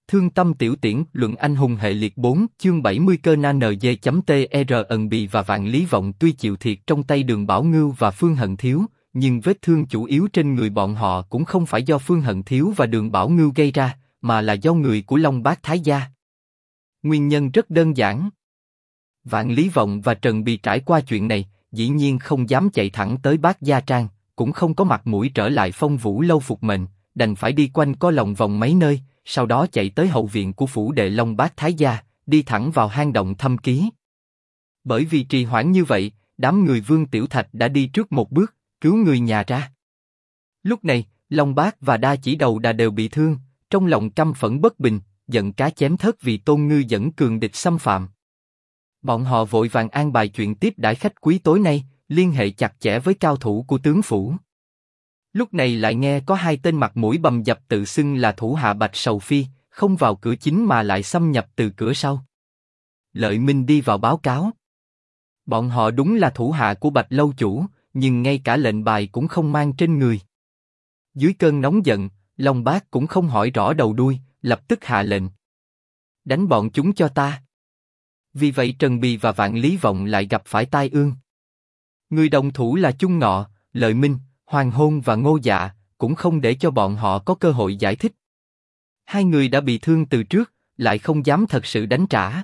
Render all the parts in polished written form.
Thương tâm tiểu tiễn, luận anh hùng hệ liệt 4, chương 70 cơ na NG.TR ẩn bì và vạn lý vọng tuy chịu thiệt trong tay Đường Bảo Ngưu và Phương Hận Thiếu, nhưng vết thương chủ yếu trên người bọn họ cũng không phải do Phương Hận Thiếu và Đường Bảo Ngưu gây ra, mà là do người của Long Bát Thái gia. Nguyên nhân rất đơn giản. Vạn Lý Vọng và Trần Bì trải qua chuyện này, dĩ nhiên không dám chạy thẳng tới Bát Gia Trang, cũng không có mặt mũi trở lại Phong Vũ lâu phục mệnh, đành phải đi quanh co lòng vòng mấy nơi, sau đó chạy tới hậu viện của phủ đệ Long Bát Thái gia, đi thẳng vào hang động thâm ký. Bởi vì trì hoãn như vậy, đám người Vương Tiểu Thạch đã đi trước một bước, cứu người nhà ra. Lúc này, Long Bát và Đa Chỉ Đầu Đà đều bị thương, trong lòng căm phẫn bất bình, giận cá chém thớt vì Tôn Ngư dẫn cường địch xâm phạm. Bọn họ vội vàng an bài chuyện tiếp đãi khách quý tối nay, liên hệ chặt chẽ với cao thủ của tướng phủ. Lúc này lại nghe có hai tên mặt mũi bầm dập tự xưng là thủ hạ Bạch Sầu Phi, không vào cửa chính mà lại xâm nhập từ cửa sau. Lợi Minh đi vào báo cáo. Bọn họ đúng là thủ hạ của Bạch lâu chủ, nhưng ngay cả lệnh bài cũng không mang trên người. Dưới cơn nóng giận, Long Bát cũng không hỏi rõ đầu đuôi, lập tức hạ lệnh. Đánh bọn chúng cho ta. Vì vậy Trần Bì và Vạn Lý Vọng lại gặp phải tai ương. Người đồng thủ là Chung Ngọ, Lợi Minh, Hoàng Hôn và Ngô Dạ, cũng không để cho bọn họ có cơ hội giải thích. Hai người đã bị thương từ trước, lại không dám thật sự đánh trả.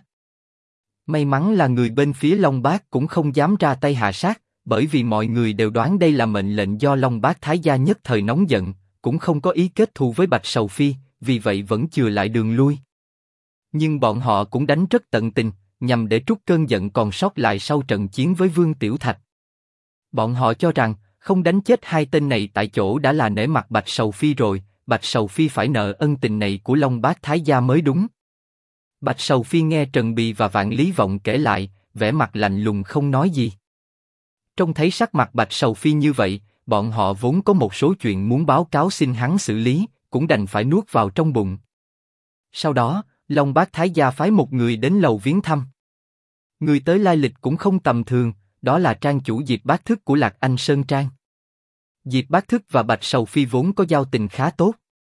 May mắn là người bên phía Long Bát cũng không dám ra tay hạ sát, bởi vì mọi người đều đoán đây là mệnh lệnh do Long Bát Thái gia nhất thời nóng giận, cũng không có ý kết thù với Bạch Sầu Phi, vì vậy vẫn chừa lại đường lui. Nhưng bọn họ cũng đánh rất tận tình, nhằm để trút cơn giận còn sót lại sau trận chiến với Vương Tiểu Thạch. Bọn họ cho rằng, không đánh chết hai tên này tại chỗ đã là nể mặt Bạch Sầu Phi rồi, Bạch Sầu Phi phải nợ ân tình này của Long Bát Thái gia mới đúng. Bạch Sầu Phi nghe Trần Bì và Vạn Lý Vọng kể lại, vẻ mặt lạnh lùng không nói gì. Trông thấy sắc mặt Bạch Sầu Phi như vậy, bọn họ vốn có một số chuyện muốn báo cáo xin hắn xử lý, cũng đành phải nuốt vào trong bụng. Sau đó, Long Bát Thái gia phái một người đến lầu viếng thăm. Người tới lai lịch cũng không tầm thường, đó là trang chủ Diệp Bát Thức của Lạc Anh Sơn Trang. Diệp Bát Thức và Bạch Sầu Phi vốn có giao tình khá tốt.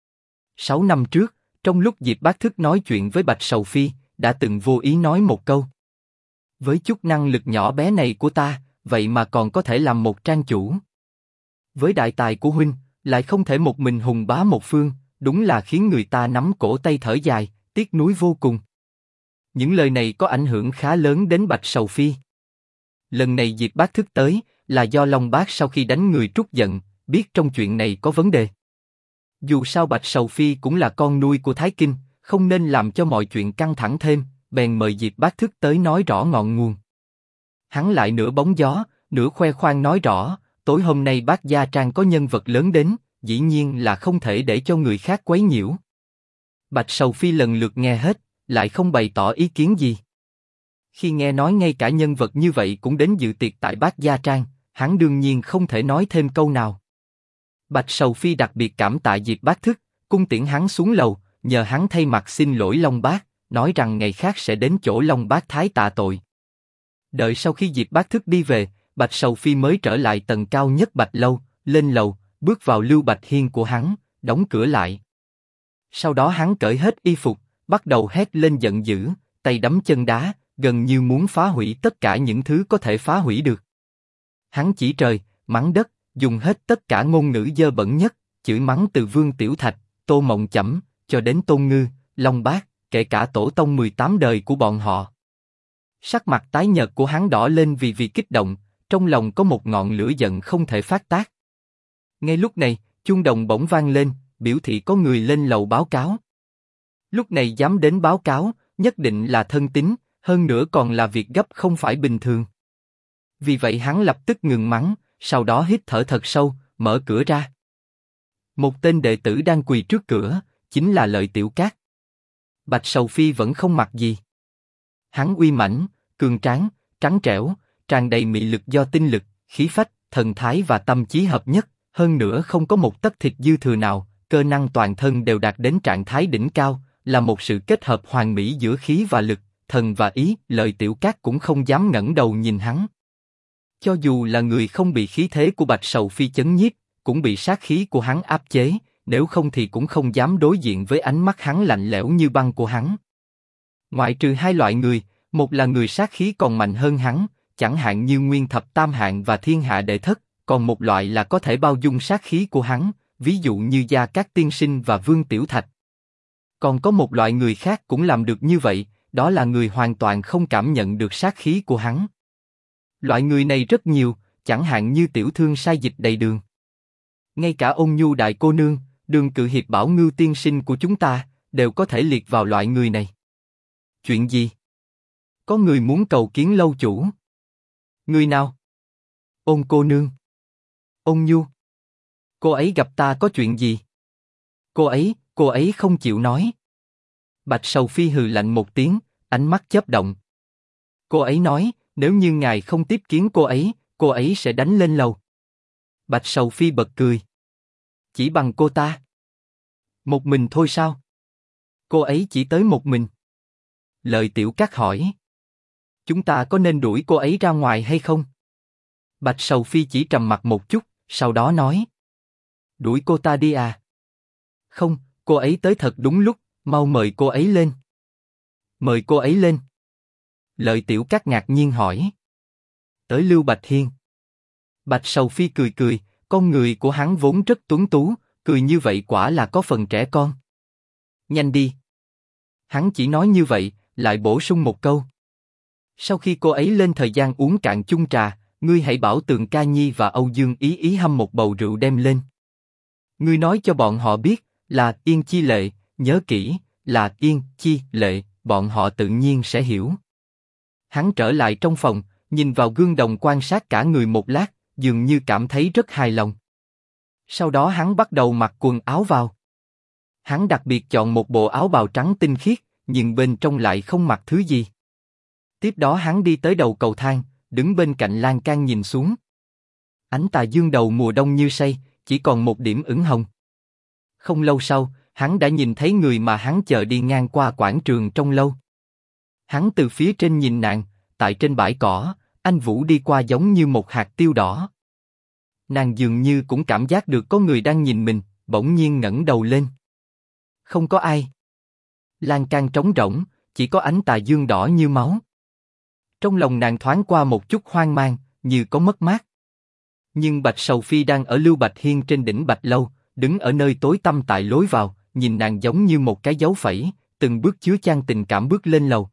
6 năm trước, trong lúc Diệp Bát Thức nói chuyện với Bạch Sầu Phi, đã từng vô ý nói một câu. Với chút năng lực nhỏ bé này của ta, vậy mà còn có thể làm một trang chủ. Với đại tài của huynh, lại không thể một mình hùng bá một phương, đúng là khiến người ta nắm cổ tay thở dài, tiếc nuối vô cùng. Những lời này có ảnh hưởng khá lớn đến Bạch Sầu Phi. Lần này Diệp Bát Thức tới, là do Long Bát sau khi đánh người trút giận, biết trong chuyện này có vấn đề. Dù sao Bạch Sầu Phi cũng là con nuôi của Thái Kinh, không nên làm cho mọi chuyện căng thẳng thêm, bèn mời Diệp Bát Thức tới nói rõ ngọn nguồn. Hắn lại nửa bóng gió, nửa khoe khoang nói rõ, tối hôm nay Bát Gia Trang có nhân vật lớn đến, dĩ nhiên là không thể để cho người khác quấy nhiễu. Bạch Sầu Phi lần lượt nghe hết, lại không bày tỏ ý kiến gì. Khi nghe nói ngay cả nhân vật như vậy cũng đến dự tiệc tại Bát Gia Trang, hắn đương nhiên không thể nói thêm câu nào. Bạch Sầu Phi đặc biệt cảm tạ Diệp Bát Thức, cung tiễn hắn xuống lầu, nhờ hắn thay mặt xin lỗi Long Bát, nói rằng ngày khác sẽ đến chỗ Long Bát Thái tạ tội. Đợi sau khi Diệp Bát Thức đi về, Bạch Sầu Phi mới trở lại tầng cao nhất Bạch lâu, lên lầu, bước vào Lưu Bạch Hiên của hắn, đóng cửa lại. Sau đó hắn cởi hết y phục, bắt đầu hét lên giận dữ, tay đấm chân đá, gần như muốn phá hủy tất cả những thứ có thể phá hủy được. Hắn chỉ trời, mắng đất, dùng hết tất cả ngôn ngữ dơ bẩn nhất, chửi mắng từ Vương Tiểu Thạch, Tô Mộng Chẩm, cho đến Tôn Ngư, Long Bát, kể cả tổ tông 18 đời của bọn họ. Sắc mặt tái nhợt của hắn đỏ lên vì kích động, trong lòng có một ngọn lửa giận không thể phát tác. Ngay lúc này, chuông đồng bỗng vang lên, biểu thị có người lên lầu báo cáo. Lúc này dám đến báo cáo, nhất định là thân tín, hơn nữa còn là việc gấp không phải bình thường. Vì vậy hắn lập tức ngừng mắng, sau đó hít thở thật sâu, mở cửa ra. Một tên đệ tử đang quỳ trước cửa, chính là Lợi Tiểu Cát. Bạch Sầu Phi vẫn không mặc gì. Hắn uy mãnh, cường tráng, trắng trẻo, tràn đầy mị lực do tinh lực, khí phách, thần thái và tâm trí hợp nhất, hơn nữa không có một tấc thịt dư thừa nào, cơ năng toàn thân đều đạt đến trạng thái đỉnh cao, là một sự kết hợp hoàn mỹ giữa khí và lực, thần và ý. Lợi Tiểu Cát cũng không dám ngẩng đầu nhìn hắn. Cho dù là người không bị khí thế của Bạch Sầu Phi chấn nhiếp, cũng bị sát khí của hắn áp chế, nếu không thì cũng không dám đối diện với ánh mắt hắn lạnh lẽo như băng của hắn. Ngoại trừ hai loại người, một là người sát khí còn mạnh hơn hắn, chẳng hạn như Nguyên Thập Tam Hạng và Thiên Hạ Đệ Thất, còn một loại là có thể bao dung sát khí của hắn, ví dụ như Gia Cát Tiên Sinh và Vương Tiểu Thạch. Còn có một loại người khác cũng làm được như vậy, đó là người hoàn toàn không cảm nhận được sát khí của hắn. Loại người này rất nhiều, chẳng hạn như tiểu thương sai dịch đầy đường. Ngay cả Ôn Nhu đại cô nương, Đường Cự Hiệp Bảo Ngưu tiên sinh của chúng ta, đều có thể liệt vào loại người này. Chuyện gì? Có người muốn cầu kiến lâu chủ. Người nào? Ôn cô nương. Ôn Nhu. Cô ấy gặp ta có chuyện gì? Cô ấy không chịu nói. Bạch Sầu Phi hừ lạnh một tiếng, ánh mắt chớp động. Cô ấy nói, nếu như ngài không tiếp kiến cô ấy sẽ đánh lên lầu. Bạch Sầu Phi bật cười. Chỉ bằng cô ta? Một mình thôi sao? Cô ấy chỉ tới một mình. Lợi Tiểu Cát hỏi. Chúng ta có nên đuổi cô ấy ra ngoài hay không? Bạch Sầu Phi chỉ trầm mặc một chút, sau đó nói. Đuổi cô ta đi à? Không, cô ấy tới thật đúng lúc, mau mời cô ấy lên. Mời cô ấy lên. Lợi Tiểu Cát ngạc nhiên hỏi. Tới Lưu Bạch Hiên. Bạch Sầu Phi cười cười, con người của hắn vốn rất tuấn tú, cười như vậy quả là có phần trẻ con. Nhanh đi. Hắn chỉ nói như vậy, lại bổ sung một câu. Sau khi cô ấy lên thời gian uống cạn chung trà, ngươi hãy bảo Tường Ca Nhi và Âu Dương Ý Ý hâm một bầu rượu đem lên. Ngươi nói cho bọn họ biết, là Yên Chi Lệ, nhớ kỹ, là Yên Chi Lệ, bọn họ tự nhiên sẽ hiểu. Hắn trở lại trong phòng, nhìn vào gương đồng quan sát cả người một lát, dường như cảm thấy rất hài lòng. Sau đó hắn bắt đầu mặc quần áo vào. Hắn đặc biệt chọn một bộ áo bào trắng tinh khiết, nhưng bên trong lại không mặc thứ gì. Tiếp đó hắn đi tới đầu cầu thang, đứng bên cạnh lan can nhìn xuống. Ánh tà dương đầu mùa đông như say, chỉ còn một điểm ửng hồng. Không lâu sau, hắn đã nhìn thấy người mà hắn chờ đi ngang qua quảng trường trong lâu. Hắn từ phía trên nhìn nàng, tại trên bãi cỏ, anh Vũ đi qua giống như một hạt tiêu đỏ. Nàng dường như cũng cảm giác được có người đang nhìn mình, bỗng nhiên ngẩng đầu lên. Không có ai. Lan can trống rỗng, chỉ có ánh tà dương đỏ như máu. Trong lòng nàng thoáng qua một chút hoang mang, như có mất mát. Nhưng Bạch Sầu Phi đang ở Lưu Bạch Hiên trên đỉnh Bạch Lâu, đứng ở nơi tối tăm tại lối vào, nhìn nàng giống như một cái dấu phẩy, từng bước chứa chan tình cảm bước lên lầu.